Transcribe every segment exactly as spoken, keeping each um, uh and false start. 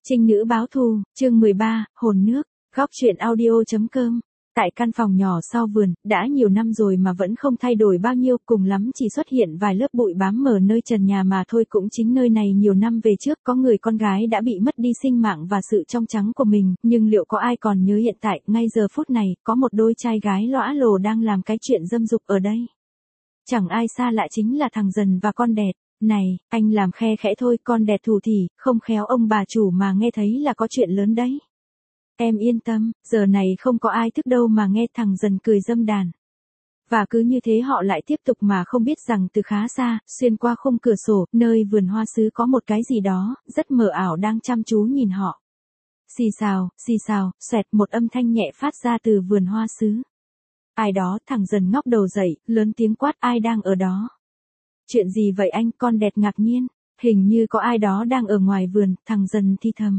Trinh nữ báo thù, chương mười ba, hồn nước, góc truyện audio.com. Tại căn phòng nhỏ sau vườn, đã nhiều năm rồi mà vẫn không thay đổi bao nhiêu, cùng lắm chỉ xuất hiện vài lớp bụi bám mờ nơi trần nhà mà thôi. Cũng chính nơi này nhiều năm về trước có người con gái đã bị mất đi sinh mạng và sự trong trắng của mình, nhưng liệu có ai còn nhớ hiện tại, ngay giờ phút này, có một đôi trai gái lõa lồ đang làm cái chuyện dâm dục ở đây. Chẳng ai xa lạ chính là thằng Dần và con Đẹt. Này, anh làm khe khẽ thôi, con Đẹt thủ thỉ, không khéo ông bà chủ mà nghe thấy là có chuyện lớn đấy. Em yên tâm, giờ này không có ai thức đâu mà nghe thằng Dần cười dâm đàn. Và cứ như thế họ lại tiếp tục mà không biết rằng từ khá xa, xuyên qua khung cửa sổ, nơi vườn hoa sứ có một cái gì đó, rất mờ ảo đang chăm chú nhìn họ. Xì xào, xì xào, xoẹt, một âm thanh nhẹ phát ra từ vườn hoa sứ. Ai đó, thằng Dần ngóc đầu dậy, lớn tiếng quát, ai đang ở đó? Chuyện gì vậy anh? Con Đẹt ngạc nhiên. Hình như có ai đó đang ở ngoài vườn, thằng Dần thi thầm.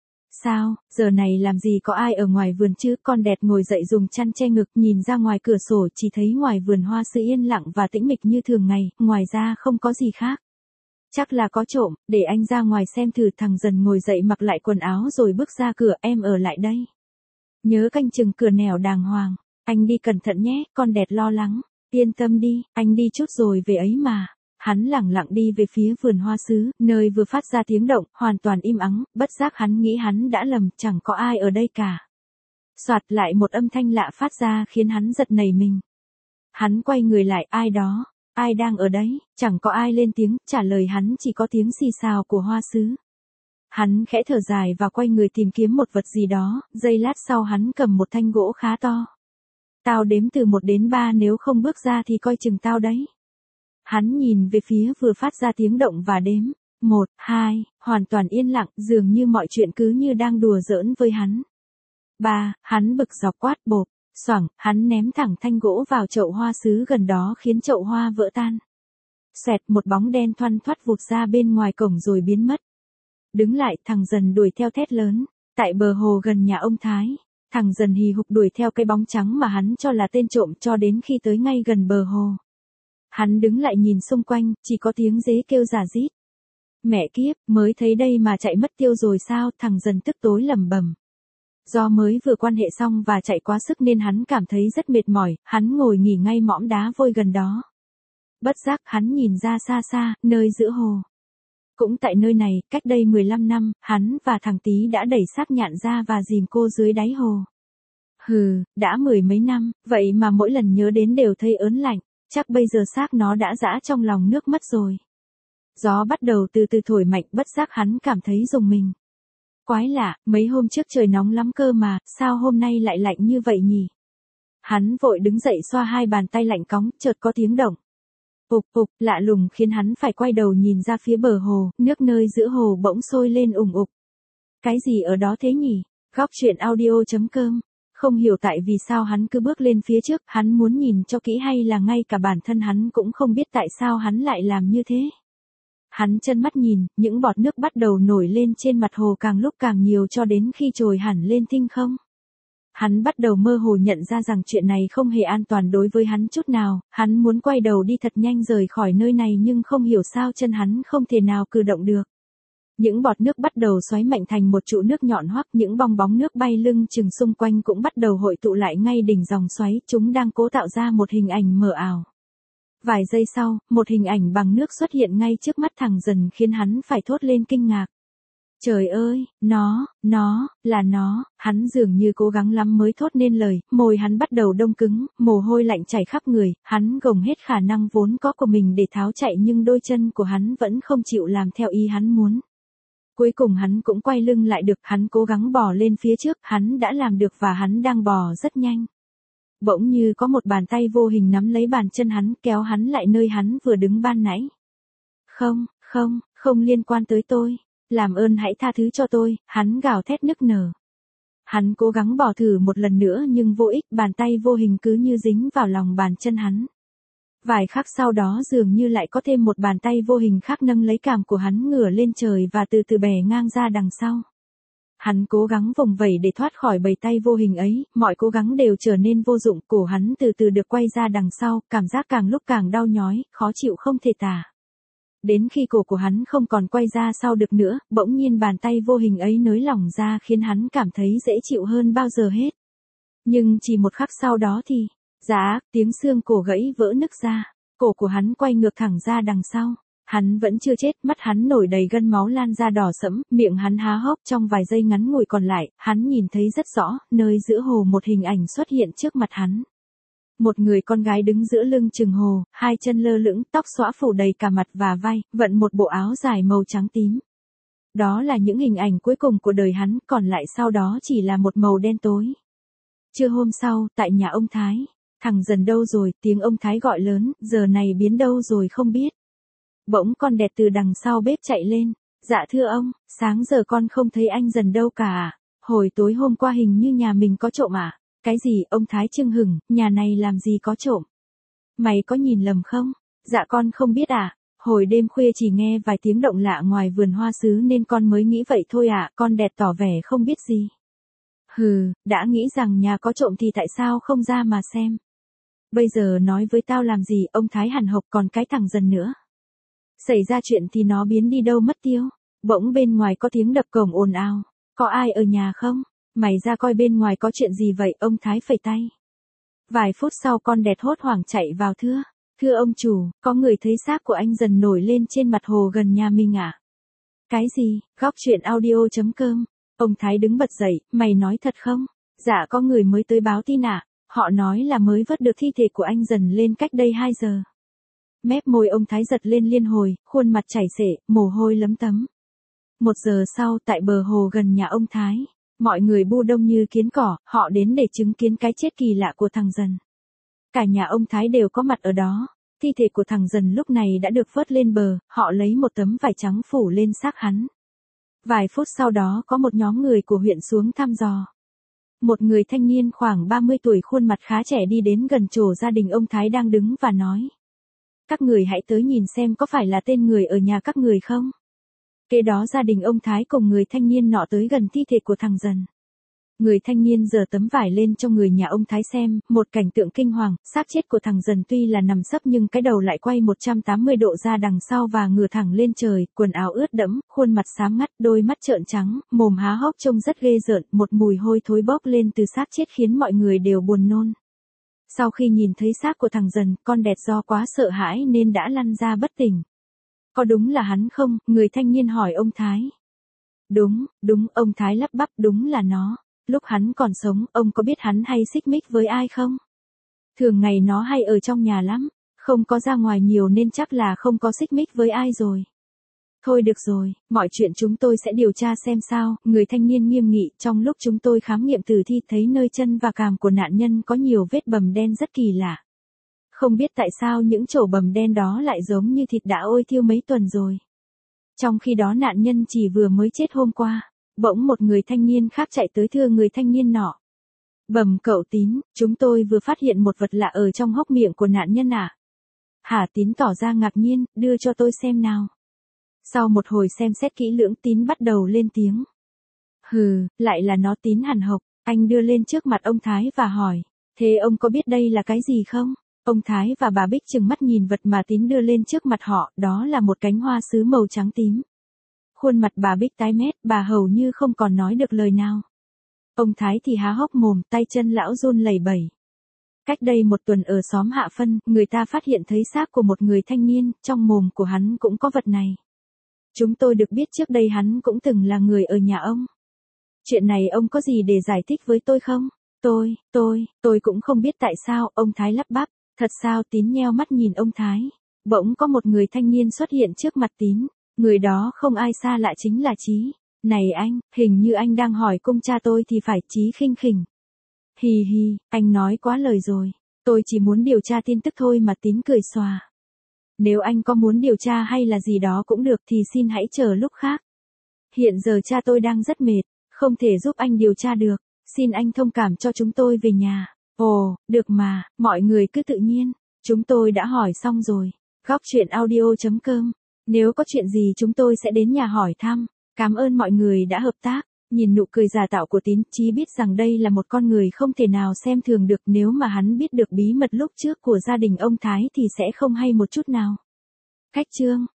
Sao, giờ này làm gì có ai ở ngoài vườn chứ? Con Đẹt ngồi dậy dùng chăn che ngực, nhìn ra ngoài cửa sổ, chỉ thấy ngoài vườn hoa sứ yên lặng và tĩnh mịch như thường ngày, ngoài ra không có gì khác. Chắc là có trộm, để anh ra ngoài xem thử. Thằng Dần ngồi dậy mặc lại quần áo rồi bước ra cửa, em ở lại đây. Nhớ canh chừng cửa nẻo đàng hoàng, anh đi cẩn thận nhé. Con Đẹt lo lắng. Yên tâm đi, anh đi chút rồi về ấy mà. Hắn lẳng lặng đi về phía vườn hoa sứ, nơi vừa phát ra tiếng động, hoàn toàn im ắng, bất giác hắn nghĩ hắn đã lầm, chẳng có ai ở đây cả. Soạt, lại một âm thanh lạ phát ra khiến hắn giật nảy mình. Hắn quay người lại, ai đó, ai đang ở đấy? Chẳng có ai lên tiếng, trả lời hắn chỉ có tiếng xì xào của hoa sứ. Hắn khẽ thở dài và quay người tìm kiếm một vật gì đó, giây lát sau hắn cầm một thanh gỗ khá to. Tao đếm từ một đến ba, nếu không bước ra thì coi chừng tao đấy. Hắn nhìn về phía vừa phát ra tiếng động và đếm. Một, hai, hoàn toàn yên lặng, dường như mọi chuyện cứ như đang đùa giỡn với hắn. Ba, hắn bực dọc quát, bộp, xoảng, hắn ném thẳng thanh gỗ vào chậu hoa sứ gần đó khiến chậu hoa vỡ tan. Xoẹt, một bóng đen thoăn thoắt vụt ra bên ngoài cổng rồi biến mất. Đứng lại, thằng Dần đuổi theo thét lớn. Tại bờ hồ gần nhà ông Thái, thằng Dần hì hục đuổi theo cái bóng trắng mà hắn cho là tên trộm cho đến khi tới ngay gần bờ hồ. Hắn đứng lại nhìn xung quanh, chỉ có tiếng dế kêu rả rít. Mẹ kiếp, mới thấy đây mà chạy mất tiêu rồi sao? Thằng Dần tức tối lẩm bẩm. Do mới vừa quan hệ xong và chạy quá sức nên hắn cảm thấy rất mệt mỏi, hắn ngồi nghỉ ngay mõm đá vôi gần đó. Bất giác hắn nhìn ra xa xa, nơi giữa hồ. Cũng tại nơi này, cách đây mười lăm năm, hắn và thằng Tý đã đẩy xác Nhạn ra và dìm cô dưới đáy hồ. Hừ, đã mười mấy năm, vậy mà mỗi lần nhớ đến đều thấy ớn lạnh. Chắc bây giờ xác nó đã dã trong lòng nước mất rồi. Gió bắt đầu từ từ thổi mạnh, bất giác hắn cảm thấy rùng mình. Quái lạ, mấy hôm trước trời nóng lắm cơ mà, sao hôm nay lại lạnh như vậy nhỉ? Hắn vội đứng dậy xoa hai bàn tay lạnh cóng, chợt có tiếng động. Ục ục, lạ lùng khiến hắn phải quay đầu nhìn ra phía bờ hồ, nước nơi giữa hồ bỗng sôi lên ùng ục. Cái gì ở đó thế nhỉ? Góc truyện audio.com. Không hiểu tại vì sao hắn cứ bước lên phía trước, hắn muốn nhìn cho kỹ hay là ngay cả bản thân hắn cũng không biết tại sao hắn lại làm như thế. Hắn chân mắt nhìn, những bọt nước bắt đầu nổi lên trên mặt hồ càng lúc càng nhiều cho đến khi trồi hẳn lên tinh không. Hắn bắt đầu mơ hồ nhận ra rằng chuyện này không hề an toàn đối với hắn chút nào, hắn muốn quay đầu đi thật nhanh rời khỏi nơi này nhưng không hiểu sao chân hắn không thể nào cử động được. Những bọt nước bắt đầu xoáy mạnh thành một trụ nước nhọn hoắt, những bong bóng nước bay lưng chừng xung quanh cũng bắt đầu hội tụ lại ngay đỉnh dòng xoáy, chúng đang cố tạo ra một hình ảnh mờ ảo. Vài giây sau, một hình ảnh bằng nước xuất hiện ngay trước mắt thằng Dần khiến hắn phải thốt lên kinh ngạc. Trời ơi, nó, nó, là nó, hắn dường như cố gắng lắm mới thốt nên lời, môi hắn bắt đầu đông cứng, mồ hôi lạnh chảy khắp người, hắn gồng hết khả năng vốn có của mình để tháo chạy nhưng đôi chân của hắn vẫn không chịu làm theo ý hắn muốn. Cuối cùng hắn cũng quay lưng lại được, hắn cố gắng bò lên phía trước, hắn đã làm được và hắn đang bò rất nhanh. Bỗng như có một bàn tay vô hình nắm lấy bàn chân hắn, kéo hắn lại nơi hắn vừa đứng ban nãy. Không, không, không liên quan tới tôi, làm ơn hãy tha thứ cho tôi, hắn gào thét nức nở. Hắn cố gắng bò thử một lần nữa nhưng vô ích, bàn tay vô hình cứ như dính vào lòng bàn chân hắn. Vài khắc sau đó dường như lại có thêm một bàn tay vô hình khác nâng lấy cằm của hắn ngửa lên trời và từ từ bẻ ngang ra đằng sau. Hắn cố gắng vùng vẫy để thoát khỏi bầy tay vô hình ấy, mọi cố gắng đều trở nên vô dụng, cổ hắn từ từ được quay ra đằng sau, cảm giác càng lúc càng đau nhói, khó chịu không thể tả. Đến khi cổ của hắn không còn quay ra sau được nữa, bỗng nhiên bàn tay vô hình ấy nới lỏng ra khiến hắn cảm thấy dễ chịu hơn bao giờ hết. Nhưng chỉ một khắc sau đó thì, giá, tiếng xương cổ gãy vỡ nứt ra, cổ của hắn quay ngược thẳng ra đằng sau. Hắn vẫn chưa chết, mắt hắn nổi đầy gân máu lan ra đỏ sẫm, miệng hắn há hốc. Trong vài giây ngắn ngủi còn lại, hắn nhìn thấy rất rõ, nơi giữa hồ một hình ảnh xuất hiện trước mặt hắn. Một người con gái đứng giữa lưng chừng hồ, hai chân lơ lửng, tóc xõa phủ đầy cả mặt và vai, vận một bộ áo dài màu trắng tím. Đó là những hình ảnh cuối cùng của đời hắn, còn lại sau đó chỉ là một màu đen tối. Trưa hôm sau, tại nhà ông Thái, thằng Dần đâu rồi, tiếng ông Thái gọi lớn, giờ này biến đâu rồi không biết. Bỗng con đẹt từ đằng sau bếp chạy lên, dạ thưa ông, sáng giờ con không thấy anh Dần đâu cả à? Hồi tối hôm qua hình như nhà mình có trộm à? Cái gì, ông Thái chưng hửng, nhà này làm gì có trộm? Mày có nhìn lầm không? Dạ con không biết à, hồi đêm khuya chỉ nghe vài tiếng động lạ ngoài vườn hoa sứ nên con mới nghĩ vậy thôi à, con đẹt tỏ vẻ không biết gì. Hừ, đã nghĩ rằng nhà có trộm thì tại sao không ra mà xem? Bây giờ nói với tao làm gì, ông Thái hằn học, còn cái thằng Dần nữa. Xảy ra chuyện thì nó biến đi đâu mất tiêu. Bỗng bên ngoài có tiếng đập cổng ồn ào. Có ai ở nhà không? Mày ra coi bên ngoài có chuyện gì vậy, ông Thái phẩy tay. Vài phút sau con đẹt hốt hoảng chạy vào thưa. Thưa ông chủ, có người thấy xác của anh Dần nổi lên trên mặt hồ gần nhà mình à? Cái gì? Góc truyện audio chấm com. Ông Thái đứng bật dậy, mày nói thật không? Dạ có người mới tới báo tin à? Họ nói là mới vớt được thi thể của anh Dần lên cách đây hai giờ. Mép môi ông Thái giật lên liên hồi, khuôn mặt chảy xệ, mồ hôi lấm tấm. Một giờ sau, tại bờ hồ gần nhà ông Thái, mọi người bu đông như kiến cỏ, họ đến để chứng kiến cái chết kỳ lạ của thằng Dần. Cả nhà ông Thái đều có mặt ở đó. Thi thể của thằng Dần lúc này đã được vớt lên bờ, họ lấy một tấm vải trắng phủ lên xác hắn. Vài phút sau đó có một nhóm người của huyện xuống thăm dò. Một người thanh niên khoảng ba mươi tuổi khuôn mặt khá trẻ đi đến gần chỗ gia đình ông Thái đang đứng và nói. Các người hãy tới nhìn xem có phải là tên người ở nhà các người không? Kế đó gia đình ông Thái cùng người thanh niên nọ tới gần thi thể của thằng Dần. Người thanh niên giở tấm vải lên cho người nhà ông Thái xem, một cảnh tượng kinh hoàng, xác chết của thằng Dần tuy là nằm sấp nhưng cái đầu lại quay một trăm tám mươi độ ra đằng sau và ngửa thẳng lên trời, quần áo ướt đẫm, khuôn mặt xám ngắt, đôi mắt trợn trắng, mồm há hốc trông rất ghê rợn, một mùi hôi thối bốc lên từ xác chết khiến mọi người đều buồn nôn. Sau khi nhìn thấy xác của thằng Dần, con đẹt do quá sợ hãi nên đã lăn ra bất tỉnh. Có đúng là hắn không? Người thanh niên hỏi ông Thái. Đúng, đúng, ông Thái lắp bắp, đúng là nó. Lúc hắn còn sống, ông có biết hắn hay xích mích với ai không? Thường ngày nó hay ở trong nhà lắm, không có ra ngoài nhiều nên chắc là không có xích mích với ai rồi. Thôi được rồi, mọi chuyện chúng tôi sẽ điều tra xem sao, người thanh niên nghiêm nghị, trong lúc chúng tôi khám nghiệm tử thi thấy nơi chân và cằm của nạn nhân có nhiều vết bầm đen rất kỳ lạ. Không biết tại sao những chỗ bầm đen đó lại giống như thịt đã ôi thiêu mấy tuần rồi. Trong khi đó nạn nhân chỉ vừa mới chết hôm qua. Bỗng một người thanh niên khác chạy tới thưa người thanh niên nọ. Bẩm cậu Tín, chúng tôi vừa phát hiện một vật lạ ở trong hốc miệng của nạn nhân à? Hả? Tín tỏ ra ngạc nhiên, đưa cho tôi xem nào. Sau một hồi xem xét kỹ lưỡng Tín bắt đầu lên tiếng. Hừ, lại là nó. Tín hằn học, anh đưa lên trước mặt ông Thái và hỏi. Thế ông có biết đây là cái gì không? Ông Thái và bà Bích trừng mắt nhìn vật mà Tín đưa lên trước mặt họ, đó là một cánh hoa sứ màu trắng tím. Khuôn mặt bà Bích tái mét, bà hầu như không còn nói được lời nào. Ông Thái thì há hốc mồm, tay chân lão run lẩy bẩy. Cách đây một tuần ở xóm Hạ Phân, người ta phát hiện thấy xác của một người thanh niên, trong mồm của hắn cũng có vật này. Chúng tôi được biết trước đây hắn cũng từng là người ở nhà ông. Chuyện này ông có gì để giải thích với tôi không? Tôi, tôi, tôi cũng không biết tại sao, ông Thái lắp bắp. Thật sao? Tín nheo mắt nhìn ông Thái. Bỗng có một người thanh niên xuất hiện trước mặt Tín. Người đó không ai xa lạ chính là Chí. Này anh, hình như anh đang hỏi cung cha tôi thì phải. Chí khinh khỉnh. Hì hì, anh nói quá lời rồi. Tôi chỉ muốn điều tra tin tức thôi mà. Tín cười xòa. Nếu anh có muốn điều tra hay là gì đó cũng được thì xin hãy chờ lúc khác. Hiện giờ cha tôi đang rất mệt, không thể giúp anh điều tra được. Xin anh thông cảm cho chúng tôi về nhà. Ồ, được mà, mọi người cứ tự nhiên. Chúng tôi đã hỏi xong rồi. Góc truyện audio chấm com. Nếu có chuyện gì chúng tôi sẽ đến nhà hỏi thăm. Cảm ơn mọi người đã hợp tác. Nhìn nụ cười giả tạo của Tín, Chí biết rằng đây là một con người không thể nào xem thường được. Nếu mà hắn biết được bí mật lúc trước của gia đình ông Thái thì sẽ không hay một chút nào. Cách chương